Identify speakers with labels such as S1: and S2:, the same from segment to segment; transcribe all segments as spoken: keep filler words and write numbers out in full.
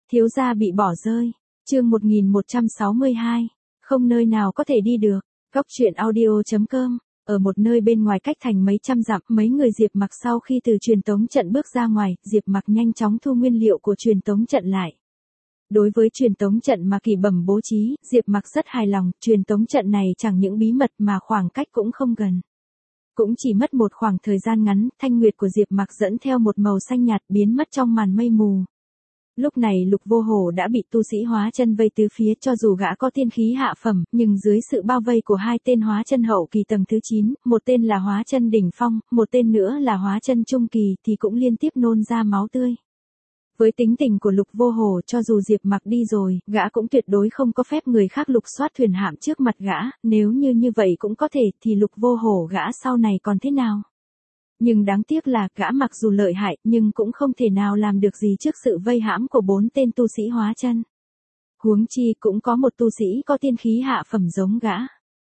S1: Thiếu gia bị bỏ rơi. Chương một nghìn một trăm sáu mươi hai. Không nơi nào có thể đi được. Góc truyện audio chấm com. Ở một nơi bên ngoài cách thành mấy trăm dặm, mấy người Diệp Mặc sau khi từ truyền tống trận bước ra ngoài, Diệp Mặc nhanh chóng thu nguyên liệu của truyền tống trận lại. Đối với truyền tống trận mà Kỳ Bẩm bố trí, Diệp Mặc rất hài lòng, truyền tống trận này chẳng những bí mật mà khoảng cách cũng không gần. Cũng chỉ mất một khoảng thời gian ngắn, thanh nguyệt của Diệp Mặc dẫn theo một màu xanh nhạt biến mất trong màn mây mù. Lúc này Lục Vô Hổ đã bị tu sĩ hóa chân vây tứ phía, cho dù gã có tiên khí hạ phẩm, nhưng dưới sự bao vây của hai tên hóa chân hậu kỳ tầng thứ chín, một tên là hóa chân đỉnh phong, một tên nữa là hóa chân trung kỳ thì cũng liên tiếp nôn ra máu tươi. Với tính tình của Lục Vô Hổ, cho dù Diệp Mặc đi rồi, gã cũng tuyệt đối không có phép người khác lục soát thuyền hạm trước mặt gã, nếu như như vậy cũng có thể thì Lục Vô Hổ gã sau này còn thế nào? Nhưng đáng tiếc là gã mặc dù lợi hại nhưng cũng không thể nào làm được gì trước sự vây hãm của bốn tên tu sĩ hóa chân. Huống chi cũng có một tu sĩ có tiên khí hạ phẩm giống gã.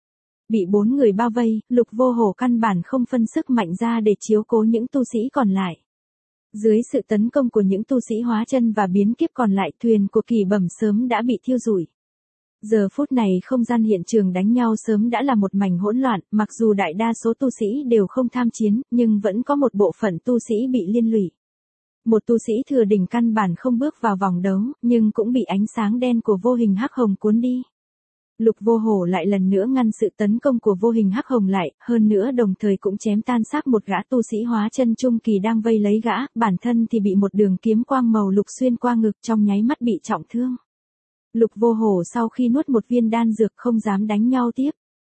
S1: Bị bốn người bao vây, Lục Vô Hổ căn bản không phân sức mạnh ra để chiếu cố những tu sĩ còn lại. Dưới sự tấn công của những tu sĩ hóa chân và biến kiếp còn lại, thuyền của Kỳ Bẩm sớm đã bị thiêu rụi. Giờ phút này không gian hiện trường đánh nhau sớm đã là một mảnh hỗn loạn, mặc dù đại đa số tu sĩ đều không tham chiến, nhưng vẫn có một bộ phận tu sĩ bị liên lụy. Một tu sĩ thừa đỉnh căn bản không bước vào vòng đấu, nhưng cũng bị ánh sáng đen của vô hình hắc hồng cuốn đi. Lục Vô Hổ lại lần nữa ngăn sự tấn công của vô hình hắc hồng lại, hơn nữa đồng thời cũng chém tan xác một gã tu sĩ hóa chân trung kỳ đang vây lấy gã, bản thân thì bị một đường kiếm quang màu lục xuyên qua ngực, trong nháy mắt bị trọng thương. Lục Vô Hổ sau khi nuốt một viên đan dược không dám đánh nhau tiếp.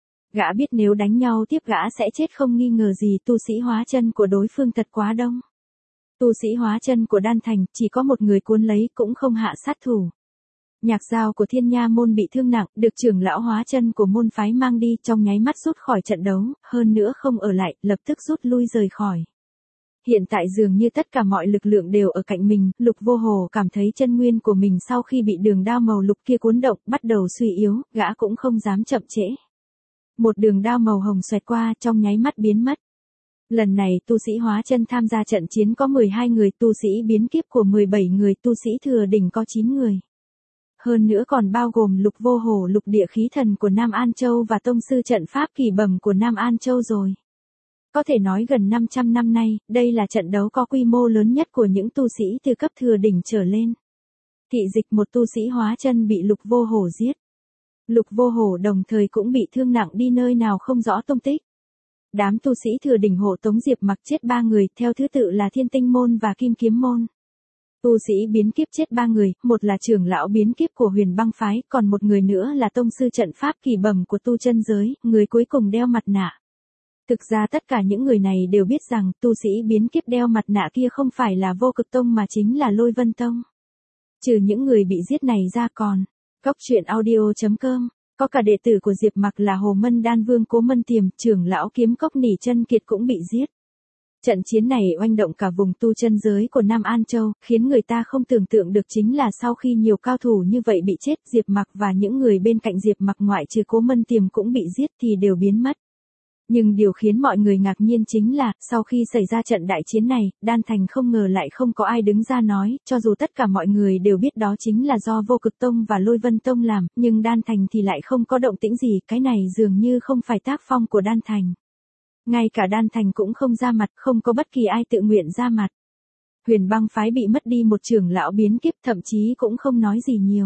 S1: Gã biết nếu đánh nhau tiếp gã sẽ chết không nghi ngờ gì, tu sĩ hóa chân của đối phương thật quá đông. Tu sĩ hóa chân của Đan Thành chỉ có một người cuốn lấy cũng không hạ sát thủ. Nhạc Giao của Thiên Nha môn bị thương nặng, được trưởng lão hóa chân của môn phái mang đi, trong nháy mắt rút khỏi trận đấu, hơn nữa không ở lại, lập tức rút lui rời khỏi. Hiện tại dường như tất cả mọi lực lượng đều ở cạnh mình, Lục Vô Hổ cảm thấy chân nguyên của mình sau khi bị đường đao màu lục kia cuốn động, bắt đầu suy yếu, gã cũng không dám chậm trễ. Một đường đao màu hồng xoẹt qua, trong nháy mắt biến mất. Lần này tu sĩ hóa chân tham gia trận chiến có mười hai người, tu sĩ biến kiếp của mười bảy người, tu sĩ thừa đỉnh có chín người. Hơn nữa còn bao gồm Lục Vô Hổ lục địa khí thần của Nam An Châu và tông sư trận pháp Kỳ Bẩm của Nam An Châu rồi. Có thể nói gần năm trăm năm nay, đây là trận đấu có quy mô lớn nhất của những tu sĩ từ cấp thừa đỉnh trở lên. Thị dịch một tu sĩ hóa chân bị Lục Vô Hổ giết. Lục Vô Hổ đồng thời cũng bị thương nặng đi nơi nào không rõ tung tích. Đám tu sĩ thừa đỉnh hộ tống Diệp Mặc chết ba người, theo thứ tự là Thiên Tinh môn và Kim Kiếm môn. Tu sĩ biến kiếp chết ba người, một là trưởng lão biến kiếp của Huyền Băng phái, còn một người nữa là tông sư trận pháp Kỳ Bẩm của tu chân giới, người cuối cùng đeo mặt nạ. Thực ra tất cả những người này đều biết rằng tu sĩ biến kiếp đeo mặt nạ kia không phải là Vô Cực Tông mà chính là Lôi Vân Tông. Trừ những người bị giết này ra còn, góc truyện audio chấm com, có cả đệ tử của Diệp Mặc là Hồ Mân Đan Vương Cố Mân Tiềm, trưởng lão kiếm cốc Nỉ Chân Kiệt cũng bị giết. Trận chiến này oanh động cả vùng tu chân giới của Nam An Châu, khiến người ta không tưởng tượng được chính là sau khi nhiều cao thủ như vậy bị chết, Diệp Mặc và những người bên cạnh Diệp Mặc ngoại trừ Cố Mân Tiềm cũng bị giết thì đều biến mất. Nhưng điều khiến mọi người ngạc nhiên chính là, sau khi xảy ra trận đại chiến này, Đan Thành không ngờ lại không có ai đứng ra nói, cho dù tất cả mọi người đều biết đó chính là do Vô Cực Tông và Lôi Vân Tông làm, nhưng Đan Thành thì lại không có động tĩnh gì, cái này dường như không phải tác phong của Đan Thành. Ngay cả Đan Thành cũng không ra mặt, không có bất kỳ ai tự nguyện ra mặt. Huyền Băng phái bị mất đi một trưởng lão biến kiếp, thậm chí cũng không nói gì nhiều.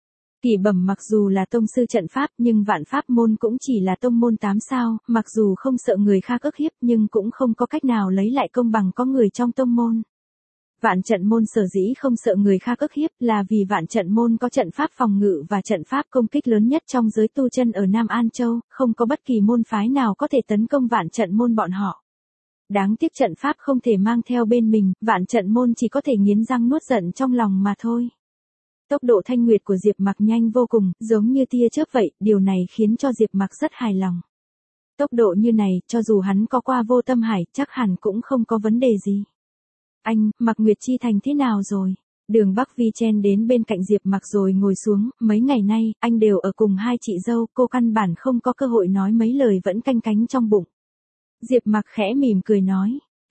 S1: Kỳ Bẩm mặc dù là tông sư trận pháp nhưng Vạn Pháp môn cũng chỉ là tông môn tám sao, mặc dù không sợ người khác ức hiếp nhưng cũng không có cách nào lấy lại công bằng có người trong tông môn. Vạn Trận môn sở dĩ không sợ người khác ức hiếp là vì Vạn Trận môn có trận pháp phòng ngự và trận pháp công kích lớn nhất trong giới tu chân ở Nam An Châu, không có bất kỳ môn phái nào có thể tấn công Vạn Trận môn bọn họ. Đáng tiếc trận pháp không thể mang theo bên mình, Vạn Trận môn chỉ có thể nghiến răng nuốt giận trong lòng mà thôi. Tốc độ thanh nguyệt của Diệp Mặc nhanh vô cùng, giống như tia chớp vậy, điều này khiến cho Diệp Mặc rất hài lòng. Tốc độ như này, cho dù hắn có qua Vô Tâm Hải, chắc hẳn cũng không có vấn đề gì. Anh, Mặc Nguyệt Chi Thành thế nào rồi? Đường Bắc Vi chen đến bên cạnh Diệp Mặc rồi ngồi xuống, mấy ngày nay, anh đều ở cùng hai chị dâu, cô căn bản không có cơ hội nói mấy lời vẫn canh cánh trong bụng. Diệp Mặc khẽ mỉm cười nói,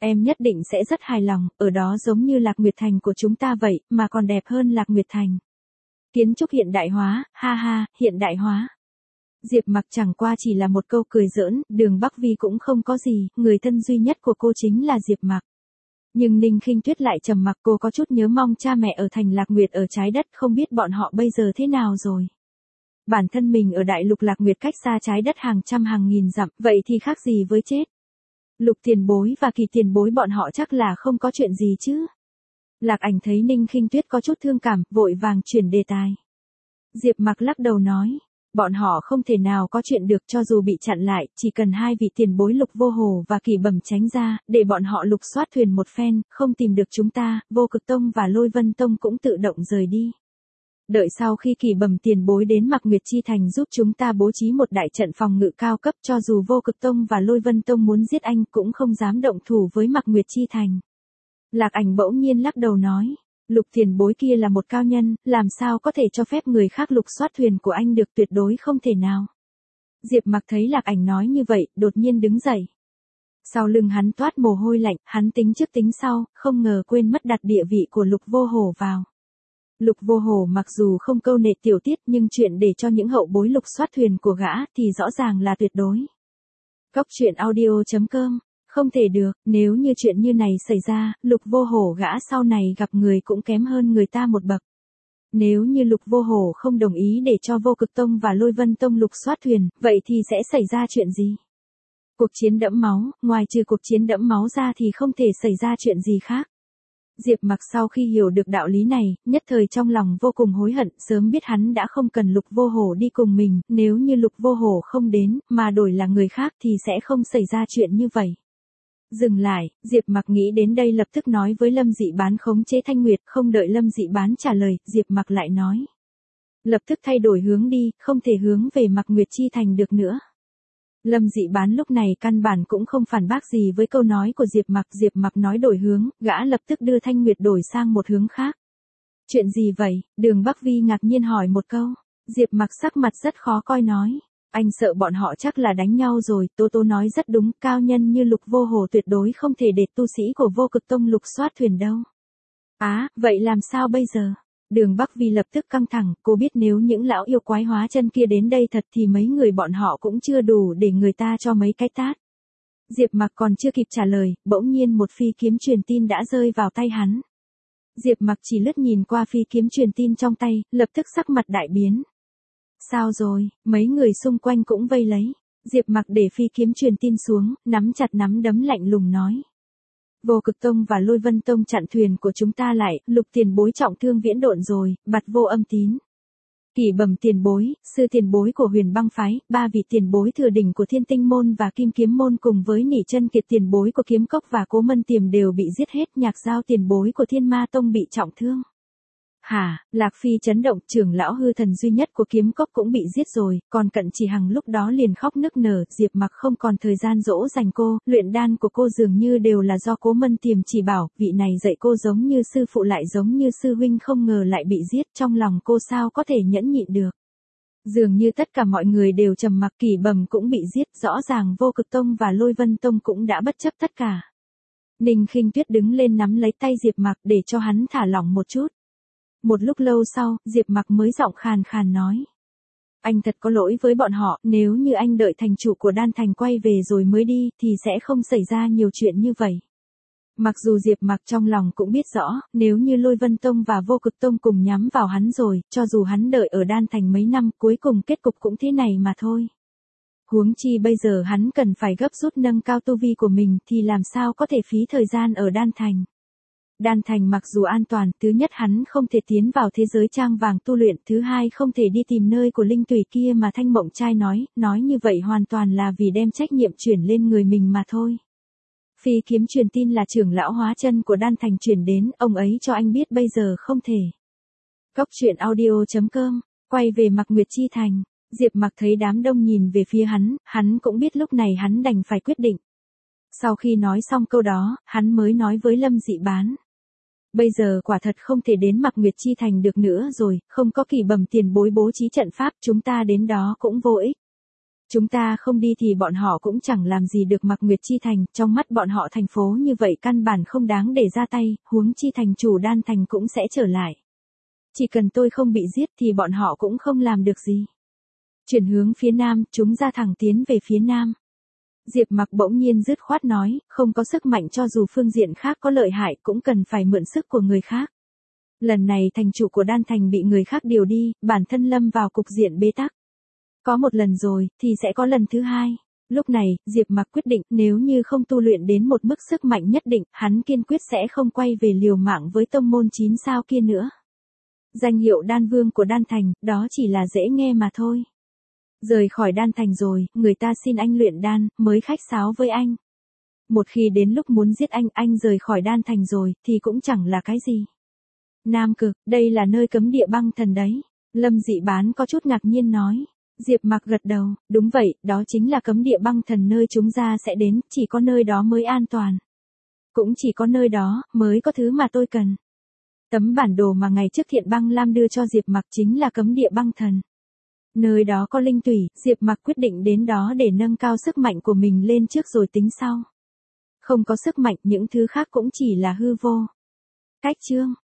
S1: Em nhất định sẽ rất hài lòng, ở đó giống như Lạc Nguyệt Thành của chúng ta vậy, mà còn đẹp hơn Lạc Nguyệt Thành. Kiến trúc hiện đại hóa, ha ha, hiện đại hóa. Diệp Mặc chẳng qua chỉ là một câu cười giỡn, Đường Bắc Vi cũng không có gì, người thân duy nhất của cô chính là Diệp Mặc. Nhưng Ninh Khinh Tuyết lại trầm mặc, cô có chút nhớ mong cha mẹ ở thành Lạc Nguyệt ở trái đất, không biết bọn họ bây giờ thế nào rồi. Bản thân mình ở đại lục Lạc Nguyệt cách xa trái đất hàng trăm hàng nghìn dặm, vậy thì khác gì với chết. Lục Tiền Bối và Kỳ Tiền Bối bọn họ chắc là không có chuyện gì chứ. Lạc Ảnh thấy Ninh Khinh Tuyết có chút thương cảm, vội vàng chuyển đề tài. Diệp Mặc lắc đầu nói, bọn họ không thể nào có chuyện được, cho dù bị chặn lại, chỉ cần hai vị tiền bối Lục Vô Hồ và Kỳ Bẩm tránh ra, để bọn họ lục soát thuyền một phen, không tìm được chúng ta, Vô Cực Tông và Lôi Vân Tông cũng tự động rời đi. Đợi sau khi Kỳ Bẩm tiền bối đến Mạc Nguyệt Chi Thành giúp chúng ta bố trí một đại trận phòng ngự cao cấp, cho dù Vô Cực Tông và Lôi Vân Tông muốn giết anh cũng không dám động thủ với Mạc Nguyệt Chi Thành. Lạc Ảnh bỗng nhiên lắc đầu nói, Lục tiền bối kia là một cao nhân, làm sao có thể cho phép người khác lục soát thuyền của anh được, tuyệt đối không thể nào. Diệp Mặc thấy Lạc Ảnh nói như vậy, đột nhiên đứng dậy. Sau lưng hắn toát mồ hôi lạnh, hắn tính trước tính sau, không ngờ quên mất đặt địa vị của Lục Vô Hồ vào. Lục Vô Hồ mặc dù không câu nệ tiểu tiết, nhưng chuyện để cho những hậu bối lục soát thuyền của gã thì rõ ràng là tuyệt đối. Cóc truyện audio chấm com. Không thể được, nếu như chuyện như này xảy ra, Lục Vô Hổ gã sau này gặp người cũng kém hơn người ta một bậc. Nếu như Lục Vô Hổ không đồng ý để cho Vô Cực Tông và Lôi Vân Tông lục soát thuyền, vậy thì sẽ xảy ra chuyện gì? Cuộc chiến đẫm máu, ngoài trừ cuộc chiến đẫm máu ra thì không thể xảy ra chuyện gì khác. Diệp Mặc sau khi hiểu được đạo lý này, nhất thời trong lòng vô cùng hối hận, sớm biết hắn đã không cần Lục Vô Hổ đi cùng mình, nếu như Lục Vô Hổ không đến, mà đổi là người khác thì sẽ không xảy ra chuyện như vậy. Dừng lại, Diệp Mặc nghĩ đến đây lập tức nói với Lâm Dị Bán khống chế Thanh Nguyệt, không đợi Lâm Dị Bán trả lời, Diệp Mặc lại nói. Lập tức thay đổi hướng đi, không thể hướng về Mạc Nguyệt Chi Thành được nữa. Lâm Dị Bán lúc này căn bản cũng không phản bác gì với câu nói của Diệp Mặc, Diệp Mặc nói đổi hướng, gã lập tức đưa Thanh Nguyệt đổi sang một hướng khác. Chuyện gì vậy? Đường Bắc Vi ngạc nhiên hỏi một câu. Diệp Mặc sắc mặt rất khó coi nói. Anh sợ bọn họ chắc là đánh nhau rồi, Tô Tô nói rất đúng, cao nhân như Lục Vô Hồ tuyệt đối không thể để tu sĩ của Vô Cực Tông lục soát thuyền đâu. Á, à, vậy làm sao bây giờ? Đường Bắc Vi lập tức căng thẳng, cô biết nếu những lão yêu quái hóa chân kia đến đây thật thì mấy người bọn họ cũng chưa đủ để người ta cho mấy cái tát. Diệp Mặc còn chưa kịp trả lời, bỗng nhiên một phi kiếm truyền tin đã rơi vào tay hắn. Diệp Mặc chỉ lướt nhìn qua phi kiếm truyền tin trong tay, lập tức sắc mặt đại biến. Sao rồi, mấy người xung quanh cũng vây lấy. Diệp Mặc để phi kiếm truyền tin xuống, nắm chặt nắm đấm lạnh lùng nói. Vô Cực Tông và Lôi Vân Tông chặn thuyền của chúng ta lại, Lục tiền bối trọng thương viễn độn rồi, Bạt Vô Âm Tín. Kỳ Bẩm tiền bối, sư tiền bối của Huyền Băng phái, ba vị tiền bối thừa đỉnh của Thiên Tinh môn và Kim Kiếm môn cùng với Nỉ Chân Kiệt tiền bối của Kiếm Cốc và Cố Mân Tiềm đều bị giết hết, Nhạc Giao tiền bối của Thiên Ma Tông bị trọng thương. Hả, Lạc Phi chấn động, trưởng lão hư thần duy nhất của Kiếm Cốc cũng bị giết rồi, còn Cận Chỉ Hằng lúc đó liền khóc nức nở, Diệp Mặc không còn thời gian dỗ dành cô, luyện đan của cô dường như đều là do Cố Mân Tiềm chỉ bảo, vị này dạy cô giống như sư phụ lại giống như sư huynh, không ngờ lại bị giết, trong lòng cô sao có thể nhẫn nhịn được. Dường như tất cả mọi người đều trầm mặc, Kỳ Bẩm cũng bị giết, rõ ràng Vô Cực Tông và Lôi Vân Tông cũng đã bất chấp tất cả. Ninh Khinh Tuyết đứng lên nắm lấy tay Diệp Mặc để cho hắn thả lỏng một chút. Một lúc lâu sau, Diệp Mặc mới giọng khàn khàn nói. Anh thật có lỗi với bọn họ, nếu như anh đợi thành chủ của Đan Thành quay về rồi mới đi, thì sẽ không xảy ra nhiều chuyện như vậy. Mặc dù Diệp Mặc trong lòng cũng biết rõ, nếu như Lôi Vân Tông và Vô Cực Tông cùng nhắm vào hắn rồi, cho dù hắn đợi ở Đan Thành mấy năm, cuối cùng kết cục cũng thế này mà thôi. Huống chi bây giờ hắn cần phải gấp rút nâng cao tu vi của mình, thì làm sao có thể phí thời gian ở Đan Thành. Đan Thành mặc dù an toàn, thứ nhất hắn không thể tiến vào thế giới trang vàng tu luyện, thứ hai không thể đi tìm nơi của linh tùy kia mà Thanh Mộng Trai nói, nói như vậy hoàn toàn là vì đem trách nhiệm chuyển lên người mình mà thôi. Phi kiếm truyền tin là trưởng lão hóa chân của Đan Thành chuyển đến, ông ấy cho anh biết bây giờ không thể. Cóc truyện audio chấm com, quay về Mạc Nguyệt Chi Thành, Diệp Mặc thấy đám đông nhìn về phía hắn, hắn cũng biết lúc này hắn đành phải quyết định. Sau khi nói xong câu đó, hắn mới nói với Lâm Dị Bán. Bây giờ quả thật không thể đến Mạc Nguyệt Chi Thành được nữa rồi, không có Kỳ Bẩm tiền bối bố trí trận pháp, chúng ta đến đó cũng vô ích. Chúng ta không đi thì bọn họ cũng chẳng làm gì được Mạc Nguyệt Chi Thành, trong mắt bọn họ thành phố như vậy căn bản không đáng để ra tay, huống chi thành chủ Đan Thành cũng sẽ trở lại. Chỉ cần tôi không bị giết thì bọn họ cũng không làm được gì. Chuyển hướng phía nam, chúng ra thẳng tiến về phía nam. Diệp Mặc bỗng nhiên dứt khoát nói, không có sức mạnh cho dù phương diện khác có lợi hại cũng cần phải mượn sức của người khác. Lần này thành chủ của Đan Thành bị người khác điều đi, bản thân lâm vào cục diện bế tắc. Có một lần rồi, thì sẽ có lần thứ hai. Lúc này, Diệp Mặc quyết định nếu như không tu luyện đến một mức sức mạnh nhất định, hắn kiên quyết sẽ không quay về liều mạng với tông môn chín sao kia nữa. Danh hiệu Đan Vương của Đan Thành, đó chỉ là dễ nghe mà thôi. Rời khỏi Đan Thành rồi, người ta xin anh luyện đan, mới khách sáo với anh. Một khi đến lúc muốn giết anh, anh rời khỏi Đan Thành rồi, thì cũng chẳng là cái gì. Nam Cực, đây là nơi cấm địa băng thần đấy. Lâm Dị Bán có chút ngạc nhiên nói. Diệp Mặc gật đầu, đúng vậy, đó chính là cấm địa băng thần nơi chúng ta sẽ đến, chỉ có nơi đó mới an toàn. Cũng chỉ có nơi đó, mới có thứ mà tôi cần. Tấm bản đồ mà ngày trước Thiện Băng Lam đưa cho Diệp Mặc chính là cấm địa băng thần. Nơi đó có linh tủy, Diệp Mặc quyết định đến đó để nâng cao sức mạnh của mình lên trước rồi tính sau. Không có sức mạnh, những thứ khác cũng chỉ là hư vô. Cách chương